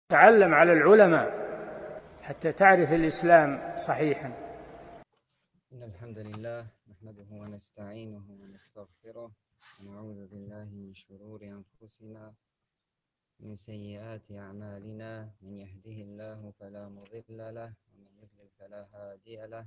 تعلم على العلماء حتى تعرف الإسلام صحيحا. إن الحمد لله نحمده ونستعينه ونستغفره ونعوذ بالله من شرور أنفسنا من سيئات أعمالنا، من يهده الله فلا مضل له ومن يضلل فلا هادي له،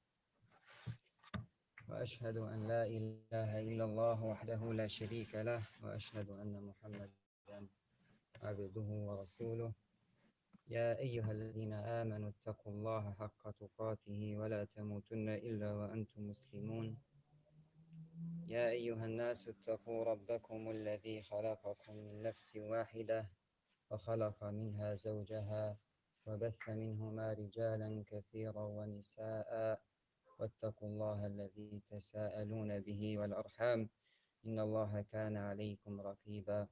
وأشهد أن لا إله إلا الله وحده لا شريك له، وأشهد أن محمدا عبده ورسوله. يا أيها الذين آمنوا اتقوا الله حق تقاته ولا تموتن إلا وأنتم مسلمون. يا أيها الناس اتقوا ربكم الذي خلقكم من نفس واحدة وخلق منها زوجها وبث منهما رجالا كثيرا ونساء، واتقوا الله الذي تساءلون به والأرحام إن الله كان عليكم رقيبا.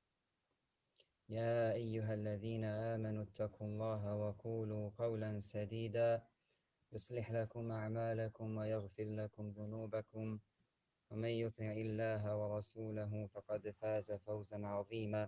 يا أيها الذين آمنوا اتقوا الله وقولوا قولا سديدا يصلح لكم أعمالكم ويغفر لكم ذنوبكم، ومن يطع الله ورسوله فقد فاز فوزا عظيما.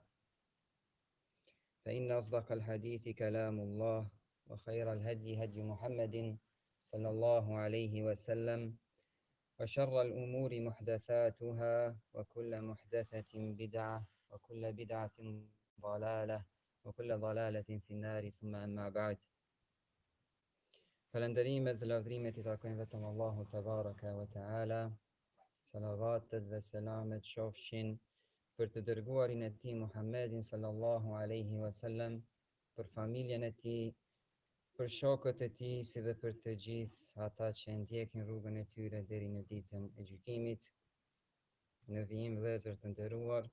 فإن أصدق الحديث كلام الله، وخير الهدي هدي محمد صلى الله عليه وسلم، وشر الأمور محدثاتها، وكل محدثة بدعة، وكل بدعة ضلالة، وكل ضلالة في النار. ثم أما بعد. Falënderimet dhe lavdrimet I takojnë vetëm Allahu te baraka ve teala. Salavatet dhe selamet qofshin për të dërguarin e tij Muhammedin sallallahu alaihi wasallam, për familjen e tij, për shokët e tij, si dhe për të gjithë ata që ndjekin rrugën e tyre deri në ditën e gjykimit. Në vijim vëllezër të nderuar,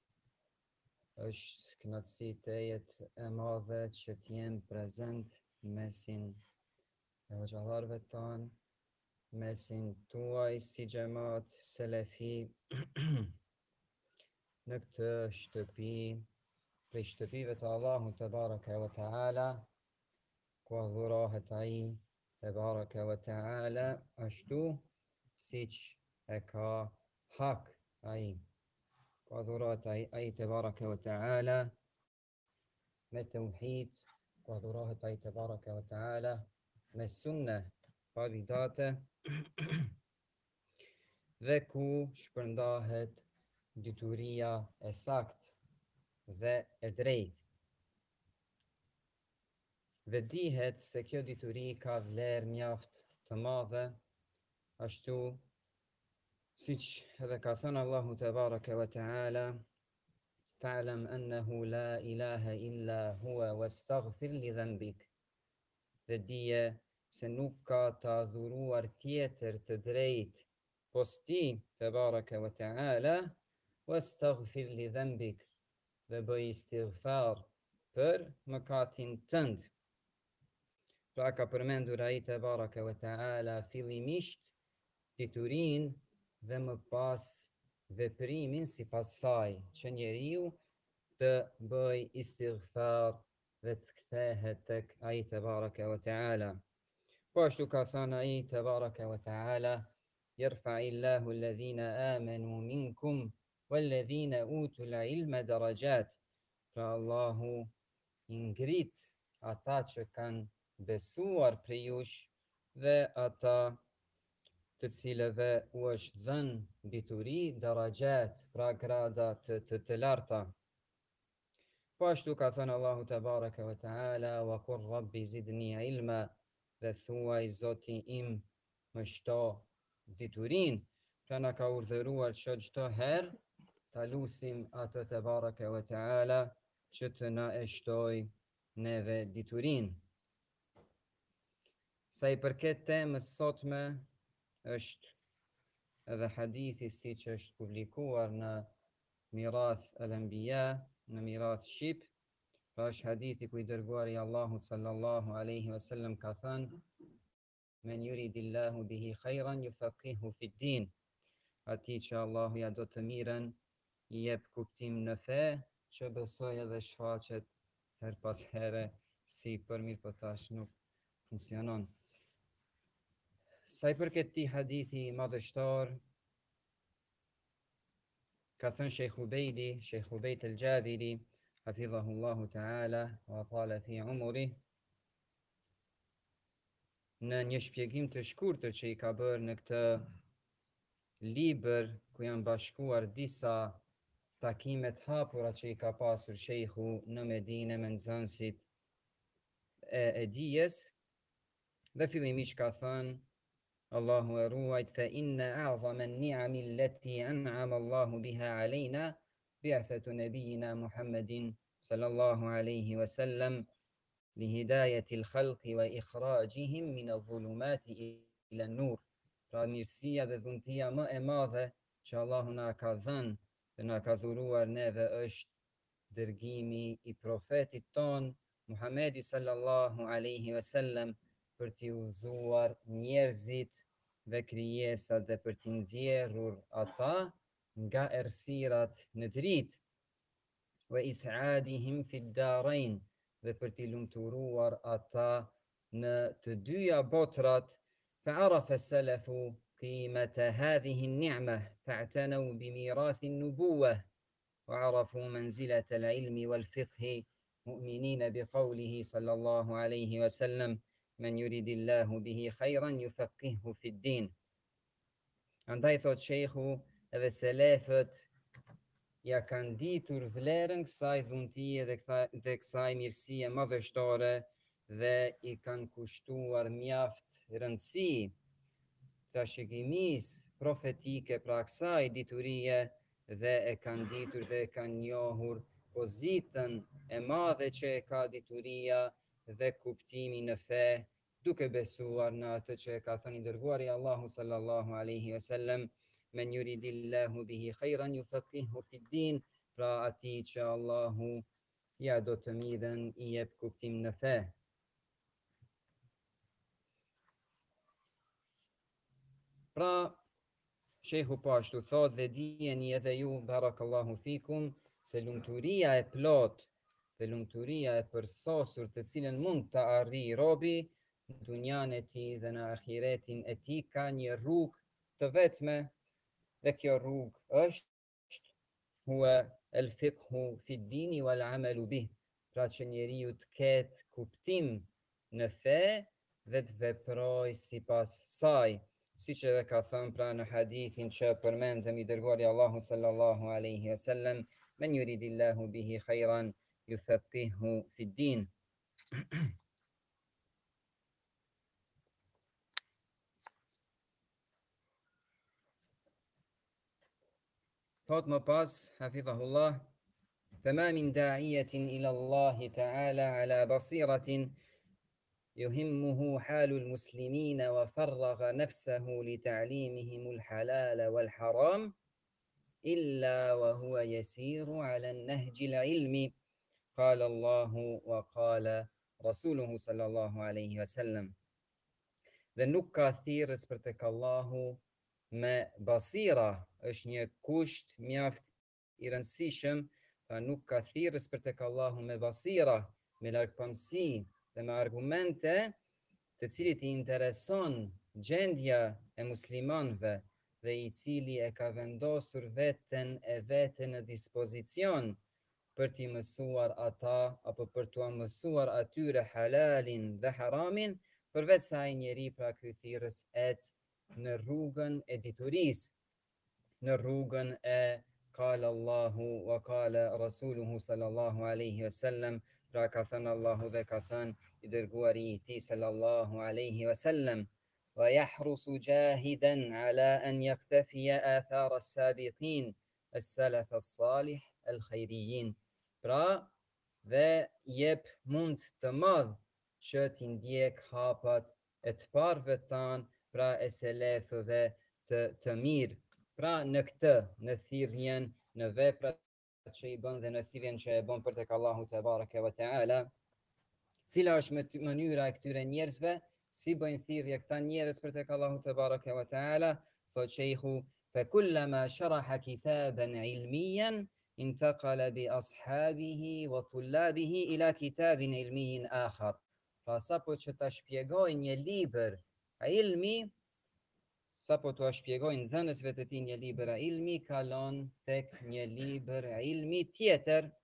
është kënaqësi tejet e madhe që t'jem prezent në mesin e hoxhallarëve tanë, mesin tuaj si xhamat selefi në këtë shtëpi, prej shtëpive të Allahut te baraka ve teala, ku adhurohet ai te baraka ve teala ashtu siç e ka hak ai, ku adhurohet ai te baraka ve teala me tauhid, ku adhurohet ai te baraka ve teala me sunne pa bidate dhe ku shpërndahet dituria e sakt dhe e drejt. Dhe dihet se kjo dituri ka vlerë mjaft të madhe, ashtu siç edhe ka thënë Allahu te baraka ve teala: "Fa'lam annahu la ilaha illa huwa wastaghfir li dhanbik." Dhe dije se nuk ka të adhuruar tjetër të drejt pos ti te baraka ve teala, wastaghfir li dhanbik, dhe bëj istighfar për mëkatin tënd. Pra ka përmendur ai te baraka ve teala fillimisht diturinë dhe më pas veprimin sipas saj, që njeriu të bëj istighfar dhe të kthehet tek ai te baraka ve teala. Po ashtu ka thënë ai te baraka ve teala: "Yarfa'illahu alladhina amanu minkum walladhina utul ilma darajat." Pra Allahu I ngrit ata që kanë besuar prej jush dhe ata të cilëve u është dhënë dituri, darajat, pra grada të larta. Po ashtu ka thënë Allahu te baraka ve teala: "Wa qur rabbi zidni ilma." Dhe thuaj Zoti im më shto diturin. Pra na ka urdhëruar që çdo herë ta lusim atë te baraka ve teala që të na e shtoj neve diturin. Sa I përket temës sotme, është edhe hadithi siç është publikuar në Mirath al-Anbiya, në Mirath Shqip. Pra është hadithi ku I dërguari Allahu sallallahu alaihi wasallam ka thënë: "Men yuridillahu bihi khairan yufaqihu fid din." Atij që Allahu ja do të mirën, I jep kuptim në fe, që besoj edhe shfaqet her pas here si për mirë, po tash nuk funksionon. Sa I përket këtij hadithi madhështor, ka thënë Sheikh Ubejd el-Jabiri hafidhahullahu ta'ala, wa tala fi umri, në një shpjegim të shkurtër që i ka bërë në këtë libër, ku janë bashkuar disa takimet hapura që i ka pasur shejhu në Medinë me nxënësit e dijes, dhe fillimisht ka thënë Allahu e ruajt fa inna a'zama an-ni'ami allati an'ama Allahu biha alejna bi'athatu nabiyina Muhammedin sallallahu alaihi wasallam lihidayati al-khalqi wa ikhrajihim min adh-dhulumati ila an-nur. Pra mirësia dhe dhuntia më e madhe që Allahu na ka dhënë dhe na ka dhuruar neve është dërgimi i profetit ton Muhamedi sallallahu alaihi wasallam për t'i udhëzuar njerëzit dhe krijesat dhe për t'i nxjerrur ata nga errësirat në dritë, wa is'adihim fi ad-darain, dhe për t'i lumturuar ata në të dyja botrat. فعرف السلف قيمة هذه النعمة فاعتنوا بميراث النبوة وعرفوا منزلة العلم والفقه مؤمنين بقوله صلى الله عليه وسلم من يريد الله به خيرا يفقهه في الدين. Andaj thot shejhu, edhe selefët ja kanë ditur vlerën kësaj dhuntie dhe kësaj mirësie madhështore dhe i kanë kushtuar mjaft rëndësi trashëgimisë profetike pra kësaj diturie, dhe e kanë ditur dhe e kanë njohur pozitën e madhe që e ka dituria dhe kuptimi në fe, duke besuar në atë që e ka thënë i dërguari Allahu sallallahu alaihi wasallam, men yuridillahu bihi khairan yufaqihu fi din, pra atij që Allahu ja do të mirën i jep kuptim në fe. Pra shehu po ashtu thot, dhe dijeni edhe ju, barakallahu fikum, se lumturia e plot dhe lumturia e përsosur të cilën mund të arrijë robi në dunjan e tij dhe në ahiretin e tij ka një rrugë të vetme, dhe kjo rrugë është huwa el-fiqhu fi d-dini wal amalu bih, pra që njeriu të ketë kuptim në fe dhe të veproj sipas saj, siç edhe ka thënë pra në hadithin që përmendëm i dërguari Allahu sallallahu alaihi wasallam, men yuridillahu bihi khairan yufaqihu fi d-din. Thot më pas, hafidhahullah, فما من داعية إلى الله تعالى على بصيرة يهمه حال المسلمين وفرغ نفسه لتعليمهم الحلال والحرام إلا وهو يسير على النهج العلمي قال الله وقال رسوله صلى الله عليه وسلم. Dhe nuk ka thirrës për tek Allahu me basira, është një kusht mjaft i rëndësishëm, pra nuk ka thirrës për tek Allahu me basira, me largpamësi dhe me argumente të cilit i intereson gjendja e muslimanëve dhe i cili e ka vendosur veten e vete në dispozicion për t'i mësuar ata apo për t'u mësuar atyre halalin dhe haramin, përveç sa ai njeri pra ky thirrës ec në rrugën e diturisë, në rrugën e qala Allahu wa qala rasuluhu sallallahu alaihi wasallam, pra ka thënë Allahu dhe ka thënë i dërguari i tij sallallahu alaihi wasallam, wa yahrusu jahidan ala an yaktafiya athar as-sabiqin as-salaf as-salih al-khayriyin. Pra dhe jep mund të madh që t'i ndjek hapat e të parëve tanë, pra e selefëve të mirë. Pra në këtë, në thirrjen, në veprat që i bën dhe në thirrjen që e bën për tek Allahu te bareke ve teala, cila është mënyra e këtyre njerëzve, si bëjnë thirrje këta njerëz për tek Allahu te bareke ve teala, thot sheikhu, fa kullama sharaha kitaban ilmiyan intaqala bi ashabihi wa tullabihi ila kitabin ilmiyin akhar. Pra sapo që ta shpjegojnë një libër a ilmi, sapo t'ua shpjegojnë nxënësve të tij një libër a ilmi, kalon tek një libër a ilmi tjetër,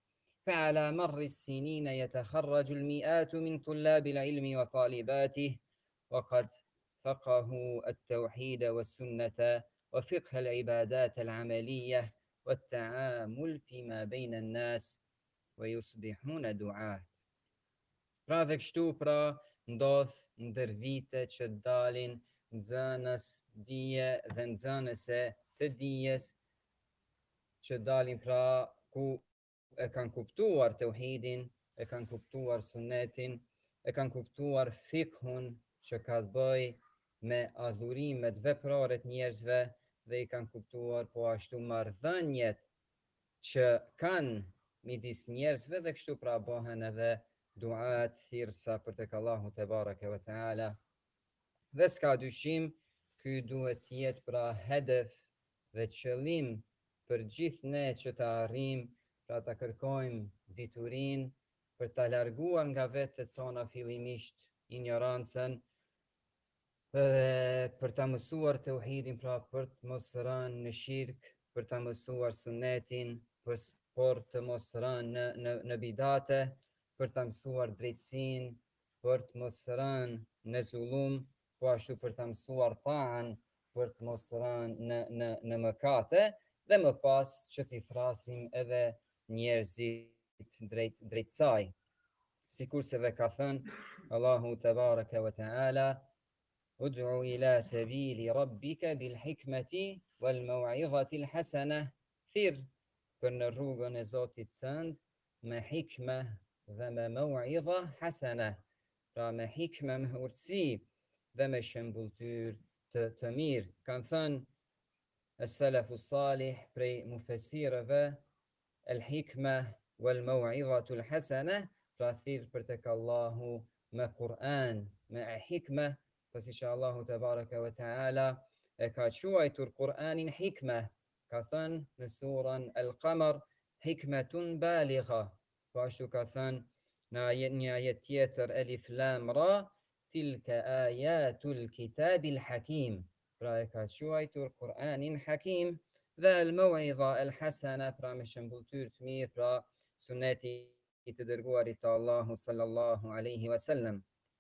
فعلى مر السنين يتخرج المئات من طلاب العلم وطالباته، وقد فقهوا التوحيد والسنة وفقه العبادات العملية والتعامل فيما بين الناس ويصبحون دعاة. Pra dhe kështu pra ndodh ndër vite që dalin nxënës dije dhe nxënëse të dijes që dalin pra ku e kanë kuptuar tauhidin, e kanë kuptuar sunetin, e kanë kuptuar fikhun që ka të bëj me adhurimet veprore të njerëzve dhe i kanë kuptuar po ashtu marrëdhëniet që kanë midis njerëzve dhe kështu pra bëhen edhe duat thirrsa për tek Allahu te bareke ve teala. Dhe s'ka dyshim, ky duhet të jetë pra hedef dhe qëllim për gjithë ne që ta arrim, pra ta kërkojmë diturin për ta larguar nga vetët tona fillimisht ignorancën, për ta mësuar tauhidin, pra për të mos rënë në shirk, për ta mësuar sunetin, për të mos rënë në bidate, për ta mësuar drejtsin, për të mos rënë në zullum, po ashtu për ta mësuar ta'an, për të mos rënë në mëkate, dhe më pas që t'i thrasim edhe njerëzit drejt saj. Sikur se dhe ka thënë Allahu te bareke ve teala: Ud'u ila sabili rabbika bil hikmeti wal mau'izati al hasana, thirr për në rrugën e Zotit tënd me hikme dhe me mau'iza hasana, pra me hikme, me urtësi dhe me shembulltyr të mirë. Kanë thënë as-salafu salih prej mufesirëve, el hikme wal mau'izatu al hasana, pra thirr për tek Allahu me Kur'an, me hikme, pasi që Allahu te bareke ve teala e ka quajtur Kur'anin hikme, ka thënë në surën Al-Qamar, hikmetun baligha, po ashtu ka thënë në një ajet tjetër, Elif Lam Ra, tilka ayatul kitabil hakim, pra e ka quajtur Kur'anin hakim, dhe al-mau'iza al-hasana, pra me shembulltyr të mirë, pra suneti i të dërguarit të Allahu sallallahu alaihi wasallam.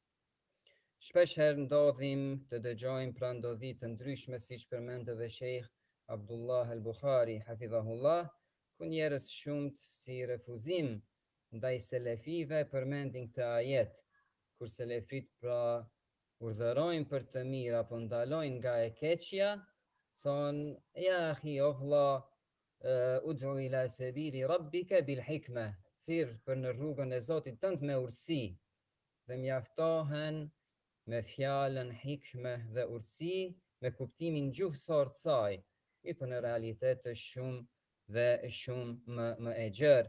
Shpesh herë ndodhim të dëgjojmë pra ndodhi të ndryshme, siç përmend edhe Sheikh Abdullah al-Bukhari hafidhahullah, ku njerëz shumët si refuzim ndaj selefive përmendin këtë ajet, kur selefit pra urdhërojnë për të mirë apo ndalojnë nga e keqja, thonë ja akhi o vlla, ud'u ila sabili rabbika bil hikme, thirr për në rrugën e Zotit tënd me urtësi, dhe mjaftohen me fjalën hikme dhe urtësi me kuptimin gjuhësor të saj, i për në realitet është shumë dhe shumë më e gjerë.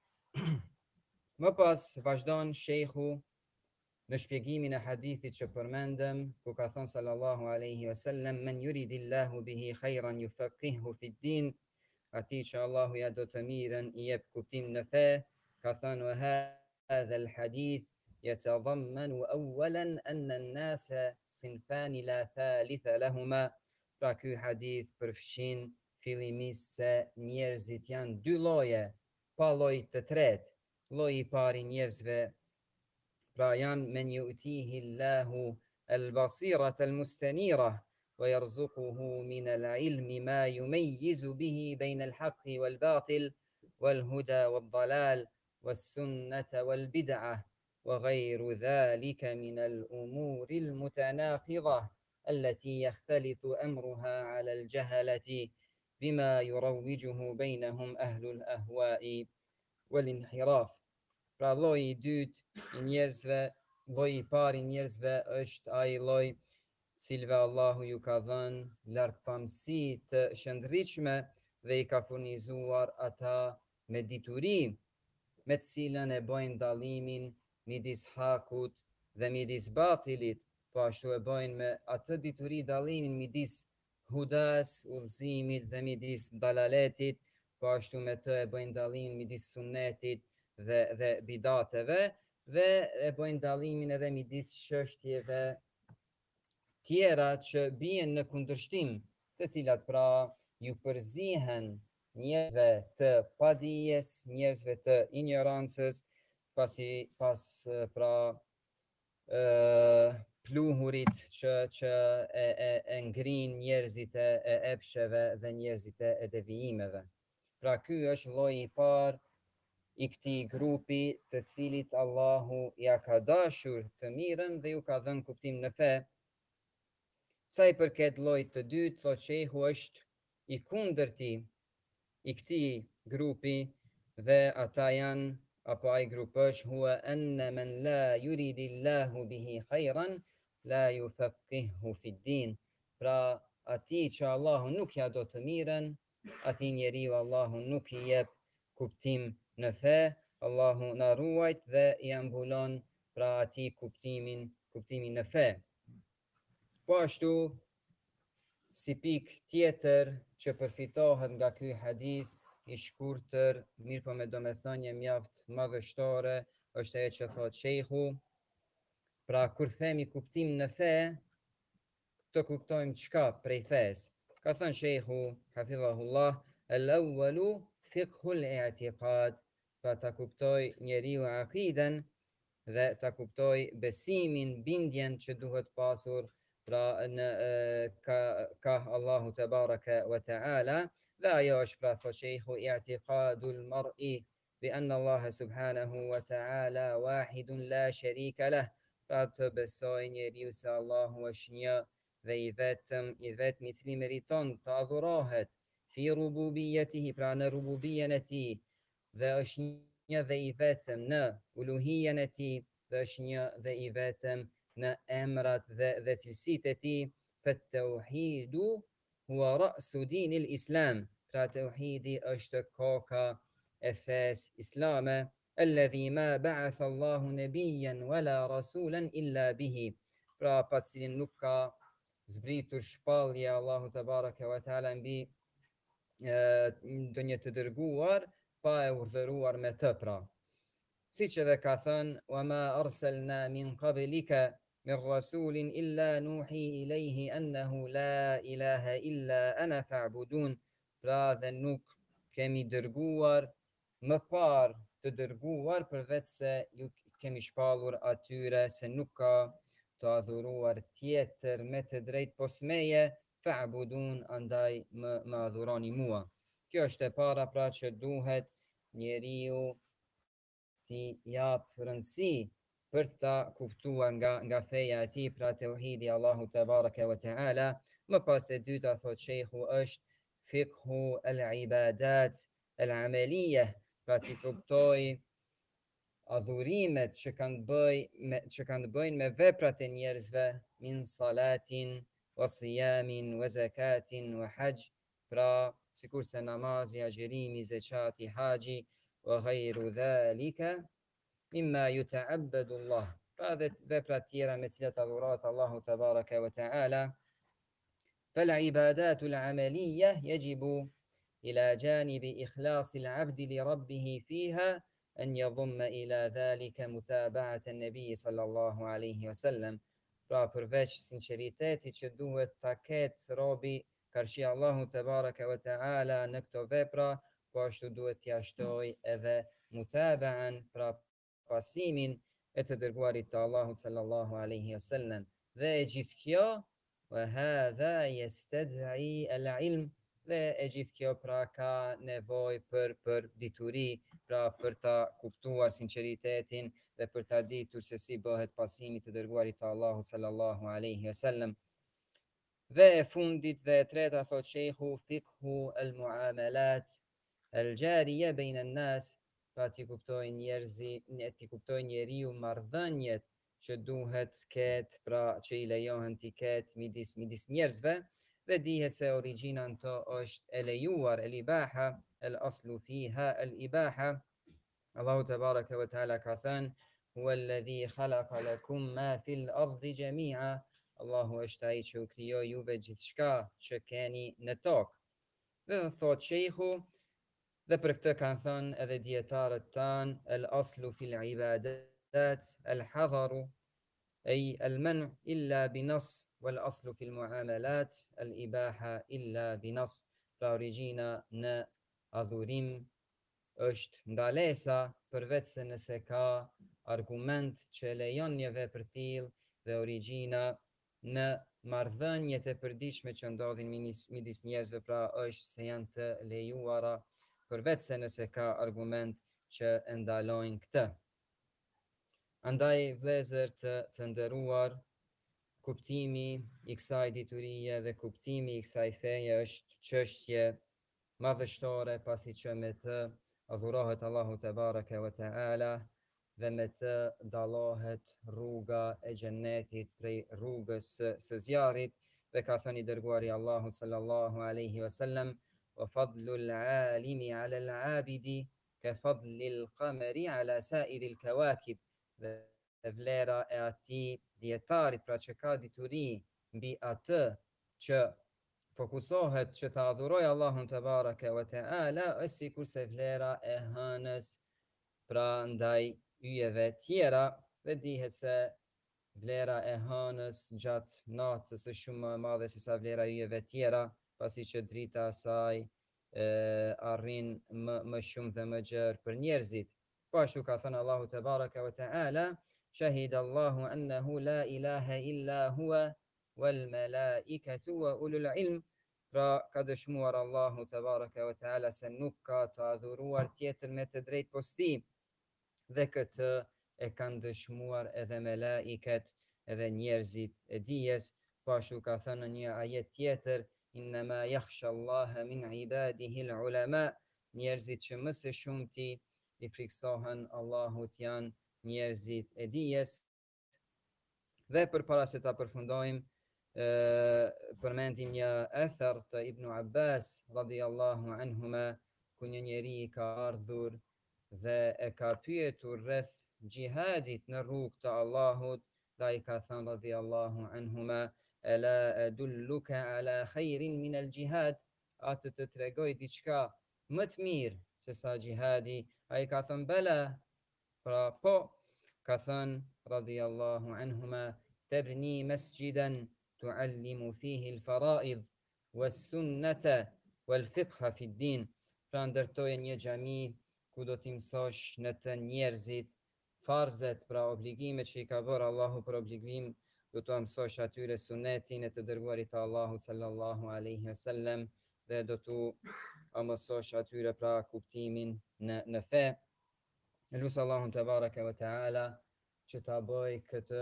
Më pas vazhdon shejhu në shpjegimin e hadithit që përmendëm, ku ka thënë sallallahu alaihi wasallam: men yuridillahu bihi khairan yufaqihu fid din, atij që Allahu ja do të mirën i jep kuptim në fe. Ka thënë wa hadha al hadith yatadammanu awwalan anna an-nasa sinfani la thalitha lahuma, pra ky hadith përfshin fillimisht se njerëzit janë dy lloje, pa lloj të tretë. Lloji i parë i njerëzve pra janë men yu'tihi Allahu al-basirata al-mustanira wa yarzuquhu min al-ilmi ma yumayyizu bihi bayna al-haqqi wal-batil wal-huda wal-dalal was-sunnata wal-bid'ah wa ghayru dhalika min al-umur al-mutanaqidha allati yakhtalitu amruha 'ala al-jahalati bima yurawwijuhu baynahum ahlu al-ahwa'i wal-inhiraf. Pra lloji i dytë i njerëzve, lloji i parë i njerëzve është ai lloj cilve Allahu ju ka dhënë lartpamësi të shëndritshme dhe i ka furnizuar ata me dituri, me të cilën e bojnë dallimin midis hakut dhe midis batilit, po ashtu e bojnë me atë dituri dallimin midis hudas, udhëzimit, dhe midis dalaletit, po ashtu me të e bojnë dallimin midis sunnetit dhe bidateve, dhe e bojnë dallimin edhe midis çështjeve tjera që bien në kundërshtim, të cilat pra ju përzihen njerëzve të padijes, njerëzve të ignorancës, pra pluhurit që e ngrin njerëzit e epsheve dhe njerëzit e devijimeve. Pra ky është lloji i parë i këtij grupi të cilit Allahu ja ka dashur të mirën dhe ju ka dhënë kuptim në fe. Sa i përket llojit të dytë, thotë shehu, është i kundërti i këtij grupi dhe ata janë apo ai grup është huwa anna man la yuridillahu bihi khairan la yufaqihu fi din. Pra ati që Allahu nuk ja do të mirën, ati njeriu Allahu nuk i jep kuptim në fe, Allahu na ruajt dhe i ambulon pra ati kuptimin në fe. Po ashtu, si pikë tjetër që përfitohet nga ky hadith i shkurtër, mirë po me domethënie mjaft madhështore, është ajo që thot shehu. Pra kur themi kuptim në fe, të kuptojmë çka prej fes. Ka thënë shehu, hafidhahullah, al-awwalu fiqhul i'tiqad, pra ta kuptoj njeriu akiden dhe ta kuptoj besimin, bindjen që duhet pasur pra në ka Allahu te baraka wa taala. Dhe ajo është pra thot shehu i'tiqadul mar'i bi anna Allah subhanahu wa taala wahidun la sharika lah. Pra të besoj njeriu se Allahu është një dhe i vetëm i cili meriton të adhurohet fi rububiyatihi, pra në rububiyen e tij, dhe është një dhe i vetëm në uluhijen e tij, dhe është një dhe i vetëm në emrat dhe cilësitë e tij. Fa tauhidu huwa ra'su dinil islam, pra tauhidi është koka e fesë islame. Alladhi ma ba'atha Allahu nabiyyan wala rasulan illa bihi, pra pa cilin nuk ka zbritur shpallje Allahu te baraka wa taala mbi ndonjë të dërguar pa e urdhëruar me të. Pra siç edhe ka thënë, wa ma arsalna min qablika min rasulin illa nuhi ilayhi annahu la ilaha illa ana fa'budun. Pra dhe nuk kemi dërguar më parë të dërguar përveç se ju kemi shpallur atyre se nuk ka të adhuruar tjetër me të drejt pos meje, fa'budun, andaj më adhuroni mua. Kjo është e para, pra që duhet njeriu t'i jap rëndësi për ta kuptuar nga feja e tij, pra tauhidi Allahu te baraka wa taala. Më pas e dyta, thot shehu, është fiqhu al-ibadat al-amaliyya, pra t'i kuptoj adhurimet që kanë të bëjnë me veprat e njerëzve, min salatin wa siyamin wa zakatin wa hajj, pra sikurse namazi, agjerimi, zeqati, haxhi wa ghayru dhalika mimma yuta'abbadu Allah, pra dhe veprat tjera me cilat adhurohet Allahu te baraka wa taala. فالعبادات العملية يجب إلى جانب إخلاص العبد لربه فيها أن يضم إلى ذلك متابعة النبي صلى الله عليه وسلم. Pra përveç sinqeritetit që duhet ta ketë robi karshi Allahu te baraka wa taala në këto vepra, po ashtu duhet t'ia shtoj edhe mutabaan, pra pasimin e të dërguarit të Allahut sallallahu alaihi wasallam. Dhe e gjithë kjo, wa hadha yastad'i al-ilm, dhe e gjithë kjo pra ka nevojë për dituri, pra për ta kuptuar sinqeritetin dhe për ta ditur se si bëhet pasimi të dërguarit të Allahut sallallahu alaihi wasallam. Dhe e fundit dhe e treta, thot shehu, fiqhu al-muamalat al-jariya bayna an-nas, pra t'i kuptoj njeriu marrëdhëniet që duhet ketë, pra që i lejohen t'i ketë midis njerëzve, dhe dihet se origjina në to është e lejuar, el ibaha, el aslu fiha el ibaha. Allahu te baraka wa taala ka thënë, huwa alladhi khalaqa lakum ma fil ardi jami'a, Allahu është ai që u krijoi juve gjithçka që keni në tokë. Dhe thot shehu, dhe për këtë kanë thënë edhe dietarët tanë, el aslu fil ibadat el hadharu, أي المنع إلا بنص، والأصل في المعاملات الإباحة إلا بنص. Pra origjina në adhurim është ndalesa, përveç se nëse ka argument që lejon një vepër tillë dhe origjina në marrëdhëniet e përditshme që ndodhin midis njerëzve, pra është se janë të lejuara, përveç se nëse ka argument që e ndalojnë këtë. Andaj vëllezër të nderuar, kuptimi i kësaj diturie dhe kuptimi i kësaj feje është çështje madhështore, pasi që me të adhurohet Allahu te bareke ve teala dhe me të dallohet rruga e xhennetit prej rrugës së zjarrit. Dhe ka thënë i dërguari Allahu sallallahu alaihi wasallam: wa fadlul alimi ala al abidi ka fadlil qamari ala sa'iril kawakib. Dhe vlera e atij dietarit, pra që ka dituri mbi atë që fokusohet që të adhuroj Allahun te bareke ve teala, është sikurse vlera e hënës pra ndaj yjeve tjera. Dhe dihet se vlera e hënës gjatë natës është shumë më e madhe se sa vlera e yjeve tjera, pasi që drita e saj arrin më shumë dhe më gjerë për njerëzit. Po ashtu ka thënë Allahu te bareke ve teala: shahida Allahu annahu la ilaha illa huwa wal malaikatu wa ulul ilm. Pra ka dëshmuar Allahu te bareke ve teala se nuk ka të adhuruar tjetër me të drejtë post tij, dhe këtë e kanë dëshmuar edhe melaiket, edhe njerëzit e dijes. Po ashtu ka thënë në një ajet tjetër: innama yakhsha Allaha min ibadihi al ulama. Njerëzit që më së shumti i friksohen Allahut janë njerëzit e dijes. Dhe përpara se ta përfundojmë, përmendim një ether të Ibn Abbas radhiyallahu anhuma, ku një njeri ka ardhur dhe e ka pyetur rreth gjihadit në rrugë të Allahut, dhe i ka thënë radhiyallahu anhuma: ala adulluka ala khairin min al jihad. A të tregoj diçka më të mirë se sa gjihadi? Ai ka thënë bela, pra po. Ka thënë radhiyallahu anhuma: tabni masjidan tuallimu fihi al faraid was sunnata wal fiqha fi din. Pra ndërtoje një xhami ku do t'i mësosh në të njerëzit farzet, pra obligimet që i ka bërë Allahu për obligim, do t'u mësosh atyre sunetin e të dërguarit të Allahu sallallahu alaihi wasallam, dhe do t'u mësosh atyre pra kuptimin në fe. Lusë Allahun te bareke ve teala që ta bëj këtë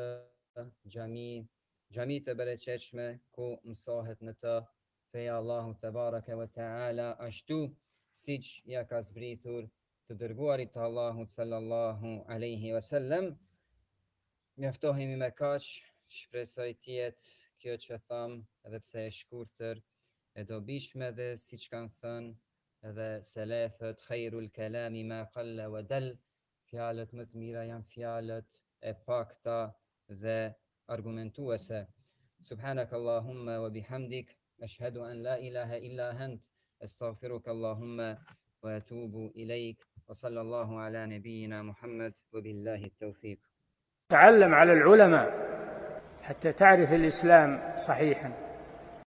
xhami të bereqetshme ku mësohet në të feja Allahu te bareke ve teala, ashtu siç ja ka zbritur të dërguarit të Allahut sallallahu alaihi wasallam. Mjaftohemi me kaq, shpresoj t'jetë kjo që tham, edhe pse e shkurtër, e dobishme, dhe siç kanë thënë edhe selefët: khairul kalami ma qalla wa dal. Fjalët më të mira janë fjalët e pakta dhe argumentuese. Subhanakallahumma wa bihamdik, ashhadu an la ilaha illa ant, astaghfiruka Allahumma wa atubu ilaik. Wa sallallahu ala nabiyyina Muhammad wa billahi at-tawfiq. تعلم على العلماء حتى تعرف الإسلام صحيحا.